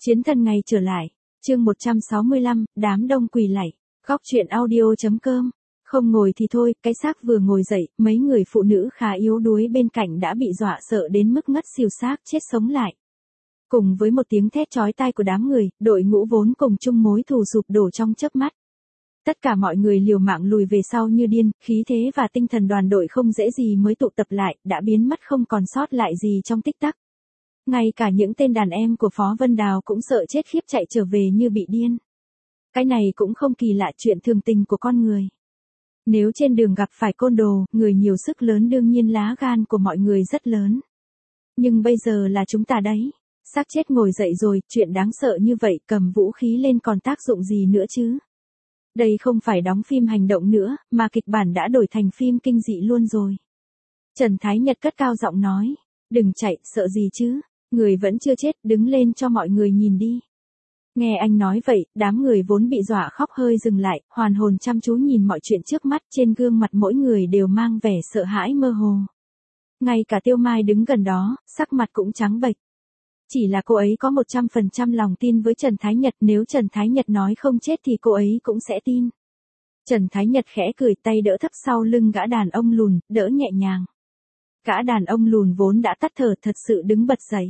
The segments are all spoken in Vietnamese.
Chiến thần ngày trở lại. Chương 165, đám đông quỳ lạy. Góc truyện audio.com. Không ngồi thì thôi, cái xác vừa ngồi dậy, mấy người phụ nữ khá yếu đuối bên cạnh đã bị dọa sợ đến mức ngất xỉu xác chết sống lại. Cùng với một tiếng thét chói tai của đám người, đội ngũ vốn cùng chung mối thù sụp đổ trong chớp mắt. Tất cả mọi người liều mạng lùi về sau như điên, khí thế và tinh thần đoàn đội không dễ gì mới tụ tập lại, đã biến mất không còn sót lại gì trong tích tắc. Ngay cả những tên đàn em của Phó Vân Đào cũng sợ chết khiếp chạy trở về như bị điên. Cái này cũng không kỳ lạ, chuyện thường tình của con người. Nếu trên đường gặp phải côn đồ, người nhiều sức lớn đương nhiên lá gan của mọi người rất lớn. Nhưng bây giờ là chúng ta đấy. Xác chết ngồi dậy rồi, chuyện đáng sợ như vậy cầm vũ khí lên còn tác dụng gì nữa chứ? Đây không phải đóng phim hành động nữa, mà kịch bản đã đổi thành phim kinh dị luôn rồi. Trần Thái Nhật cất cao giọng nói, đừng chạy, sợ gì chứ, người vẫn chưa chết, đứng lên cho mọi người nhìn đi. Nghe anh nói vậy, đám người vốn bị dọa khóc hơi dừng lại, hoàn hồn chăm chú nhìn mọi chuyện trước mắt, trên gương mặt mỗi người đều mang vẻ sợ hãi mơ hồ. Ngay cả Tiêu Mai đứng gần đó, sắc mặt cũng trắng bệch. Chỉ là cô ấy có 100% lòng tin với Trần Thái Nhật, nếu Trần Thái Nhật nói không chết thì cô ấy cũng sẽ tin. Trần Thái Nhật khẽ cười, tay đỡ thấp sau lưng gã đàn ông lùn, đỡ nhẹ nhàng. Gã đàn ông lùn vốn đã tắt thở thật sự đứng bật dậy.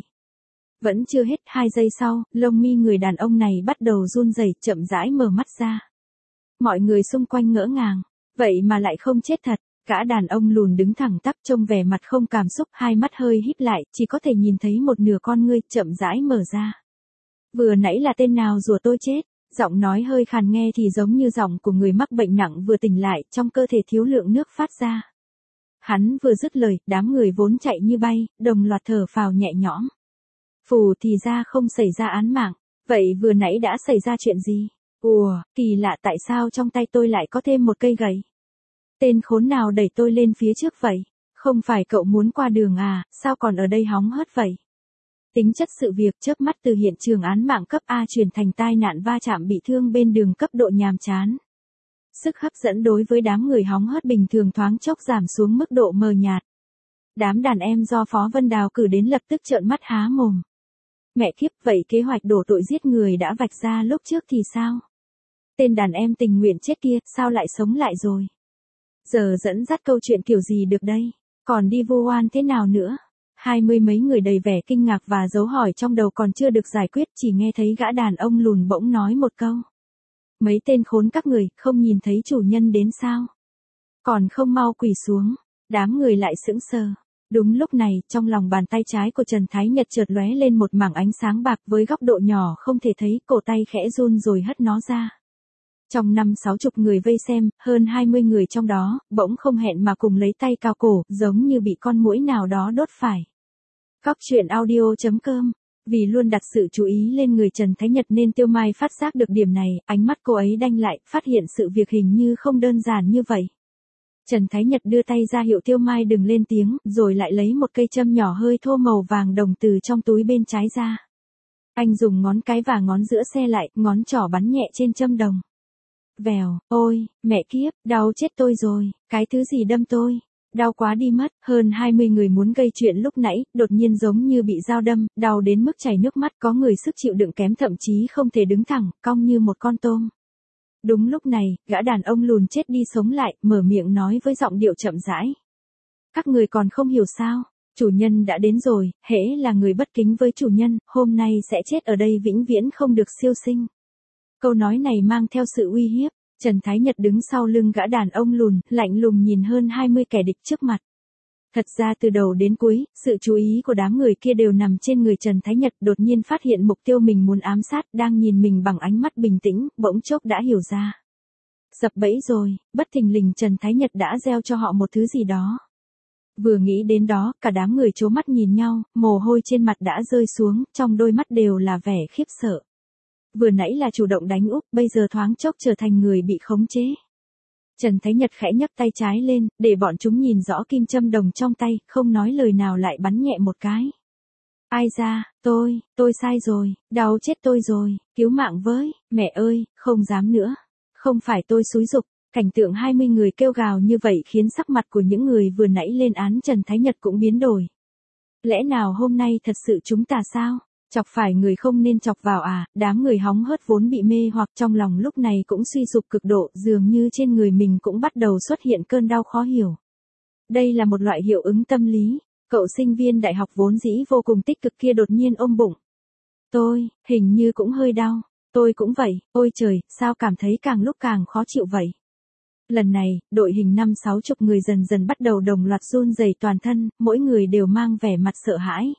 Vẫn chưa hết 2 giây sau, lông mi người đàn ông này bắt đầu run rẩy, chậm rãi mở mắt ra. Mọi người xung quanh ngỡ ngàng, vậy mà lại không chết thật. Gã đàn ông lùn đứng thẳng tắp trông vẻ mặt không cảm xúc, hai mắt hơi híp lại, chỉ có thể nhìn thấy một nửa con ngươi, chậm rãi mở ra. Vừa nãy là tên nào rủa tôi chết? Giọng nói hơi khàn nghe thì giống như giọng của người mắc bệnh nặng vừa tỉnh lại, trong cơ thể thiếu lượng nước phát ra. Hắn vừa dứt lời, đám người vốn chạy như bay, đồng loạt thở phào nhẹ nhõm. Phù, thì ra không xảy ra án mạng, vậy vừa nãy đã xảy ra chuyện gì? Ủa, kỳ lạ, tại sao trong tay tôi lại có thêm một cây gậy? Tên khốn nào đẩy tôi lên phía trước vậy? Không phải cậu muốn qua đường à, sao còn ở đây hóng hớt vậy? Tính chất sự việc chớp mắt từ hiện trường án mạng cấp A chuyển thành tai nạn va chạm bị thương bên đường cấp độ nhàm chán. Sức hấp dẫn đối với đám người hóng hớt bình thường thoáng chốc giảm xuống mức độ mờ nhạt. Đám đàn em do Phó Vân Đào cử đến lập tức trợn mắt há mồm. Mẹ kiếp, vậy kế hoạch đổ tội giết người đã vạch ra lúc trước thì sao? Tên đàn em tình nguyện chết kia, sao lại sống lại rồi? Giờ dẫn dắt câu chuyện kiểu gì được đây? Còn đi vu oan thế nào nữa? 20 mấy người đầy vẻ kinh ngạc và dấu hỏi trong đầu còn chưa được giải quyết, chỉ nghe thấy gã đàn ông lùn bỗng nói một câu. Mấy tên khốn các người, không nhìn thấy chủ nhân đến sao? Còn không mau quỳ xuống. Đám người lại sững sờ. Đúng lúc này, trong lòng bàn tay trái của Trần Thái Nhật chợt lóe lên một mảng ánh sáng bạc với góc độ nhỏ không thể thấy, cổ tay khẽ run rồi hất nó ra. Trong 50-60 người vây xem, hơn 20 người trong đó, bỗng không hẹn mà cùng lấy tay cào cổ, giống như bị con muỗi nào đó đốt phải. Góc truyện audio.com. Vì luôn đặt sự chú ý lên người Trần Thái Nhật nên Tiêu Mai phát giác được điểm này, ánh mắt cô ấy đanh lại, phát hiện sự việc hình như không đơn giản như vậy. Trần Thái Nhật đưa tay ra hiệu Tiêu Mai đừng lên tiếng, rồi lại lấy một cây châm nhỏ hơi thô màu vàng đồng từ trong túi bên trái ra. Anh dùng ngón cái và ngón giữa xe lại, ngón trỏ bắn nhẹ trên châm đồng. Vèo, ôi, mẹ kiếp, đau chết tôi rồi, cái thứ gì đâm tôi, đau quá đi mất. Hơn 20 người muốn gây chuyện lúc nãy, đột nhiên giống như bị dao đâm, đau đến mức chảy nước mắt, có người sức chịu đựng kém thậm chí không thể đứng thẳng, cong như một con tôm. Đúng lúc này, gã đàn ông lùn chết đi sống lại, mở miệng nói với giọng điệu chậm rãi. Các người còn không hiểu sao, chủ nhân đã đến rồi, hễ là người bất kính với chủ nhân, hôm nay sẽ chết ở đây vĩnh viễn không được siêu sinh. Câu nói này mang theo sự uy hiếp. Trần Thái Nhật đứng sau lưng gã đàn ông lùn, lạnh lùng nhìn hơn 20 kẻ địch trước mặt. Thật ra từ đầu đến cuối, sự chú ý của đám người kia đều nằm trên người Trần Thái Nhật, đột nhiên phát hiện mục tiêu mình muốn ám sát, đang nhìn mình bằng ánh mắt bình tĩnh, bỗng chốc đã hiểu ra. Sập bẫy rồi, bất thình lình Trần Thái Nhật đã gieo cho họ một thứ gì đó. Vừa nghĩ đến đó, cả đám người trố mắt nhìn nhau, mồ hôi trên mặt đã rơi xuống, trong đôi mắt đều là vẻ khiếp sợ. Vừa nãy là chủ động đánh úp, bây giờ thoáng chốc trở thành người bị khống chế. Trần Thái Nhật khẽ nhấc tay trái lên, để bọn chúng nhìn rõ kim châm đồng trong tay, không nói lời nào lại bắn nhẹ một cái. Ai ra, tôi sai rồi, đau chết tôi rồi, cứu mạng với, mẹ ơi, không dám nữa. Không phải tôi xúi giục, cảnh tượng 20 người kêu gào như vậy khiến sắc mặt của những người vừa nãy lên án Trần Thái Nhật cũng biến đổi. Lẽ nào hôm nay thật sự chúng ta sao? Chọc phải người không nên chọc vào à, đám người hóng hớt vốn bị mê hoặc trong lòng lúc này cũng suy sụp cực độ, dường như trên người mình cũng bắt đầu xuất hiện cơn đau khó hiểu. Đây là một loại hiệu ứng tâm lý, cậu sinh viên đại học vốn dĩ vô cùng tích cực kia đột nhiên ôm bụng. Hình như cũng hơi đau, tôi cũng vậy, ôi trời, sao cảm thấy càng lúc càng khó chịu vậy. Lần này, đội hình 5-60 người dần dần bắt đầu đồng loạt run rẩy toàn thân, mỗi người đều mang vẻ mặt sợ hãi.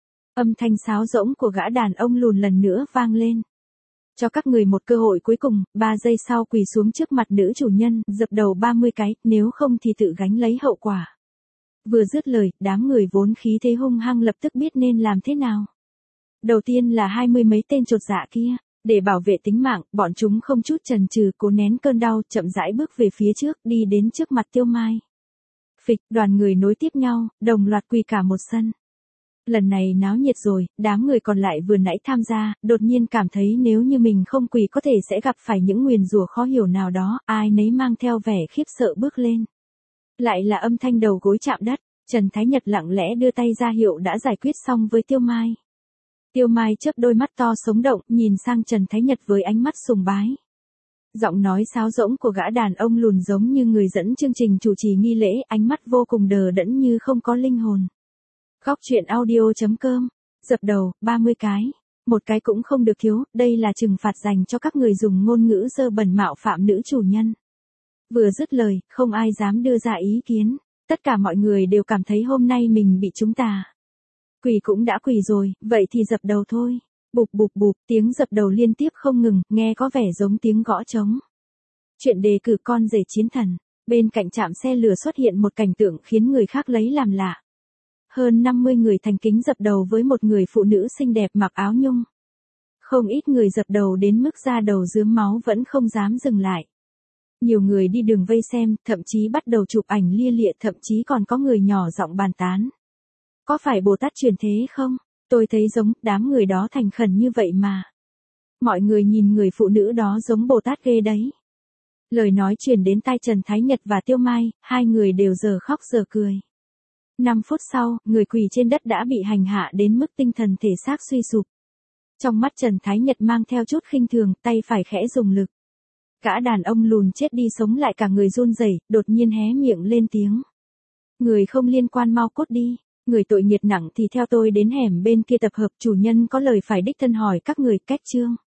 Âm thanh sáo rỗng của gã đàn ông lùn lần nữa vang lên. Cho các người một cơ hội cuối cùng, 3 giây sau quỳ xuống trước mặt nữ chủ nhân, dập đầu 30 cái, nếu không thì tự gánh lấy hậu quả. Vừa dứt lời, đám người vốn khí thế hung hăng lập tức biết nên làm thế nào. Đầu tiên là 20 mấy tên chột dạ kia, để bảo vệ tính mạng, bọn chúng không chút chần chừ cố nén cơn đau, chậm rãi bước về phía trước, đi đến trước mặt Tiêu Mai. Phịch, đoàn người nối tiếp nhau, đồng loạt quỳ cả một sân. Lần này náo nhiệt rồi, đám người còn lại vừa nãy tham gia, đột nhiên cảm thấy nếu như mình không quỳ có thể sẽ gặp phải những nguyền rủa khó hiểu nào đó, ai nấy mang theo vẻ khiếp sợ bước lên. Lại là âm thanh đầu gối chạm đất, Trần Thái Nhật lặng lẽ đưa tay ra hiệu đã giải quyết xong với Tiêu Mai. Tiêu Mai chớp đôi mắt to sống động, nhìn sang Trần Thái Nhật với ánh mắt sùng bái. Giọng nói sáo rỗng của gã đàn ông lùn giống như người dẫn chương trình chủ trì nghi lễ, ánh mắt vô cùng đờ đẫn như không có linh hồn. Góc truyện audio.com, dập đầu, 30 cái. Một cái cũng không được thiếu, đây là trừng phạt dành cho các người dùng ngôn ngữ dơ bẩn mạo phạm nữ chủ nhân. Vừa dứt lời, không ai dám đưa ra ý kiến. Tất cả mọi người đều cảm thấy hôm nay mình bị chúng ta. Quỳ cũng đã quỳ rồi, vậy thì dập đầu thôi. Bụp bụp bụp, tiếng dập đầu liên tiếp không ngừng, nghe có vẻ giống tiếng gõ trống. Chuyện đề cử con rể chiến thần. Bên cạnh trạm xe lửa xuất hiện một cảnh tượng khiến người khác lấy làm lạ. Hơn 50 người thành kính dập đầu với một người phụ nữ xinh đẹp mặc áo nhung. Không ít người dập đầu đến mức da đầu rướm máu vẫn không dám dừng lại. Nhiều người đi đường vây xem, thậm chí bắt đầu chụp ảnh lia lịa, thậm chí còn có người nhỏ giọng bàn tán. Có phải Bồ Tát truyền thế không? Tôi thấy giống, đám người đó thành khẩn như vậy mà. Mọi người nhìn người phụ nữ đó giống Bồ Tát ghê đấy. Lời nói truyền đến tai Trần Thái Nhật và Tiêu Mai, hai người đều giờ khóc giờ cười. 5 phút sau, người quỳ trên đất đã bị hành hạ đến mức tinh thần thể xác suy sụp. Trong mắt Trần Thái Nhật mang theo chút khinh thường, tay phải khẽ dùng lực. Gã đàn ông lùn chết đi sống lại cả người run rẩy, đột nhiên hé miệng lên tiếng. Người không liên quan mau cút đi, người tội nghiệp nặng thì theo tôi đến hẻm bên kia tập hợp, chủ nhân có lời phải đích thân hỏi các người. Kết chương.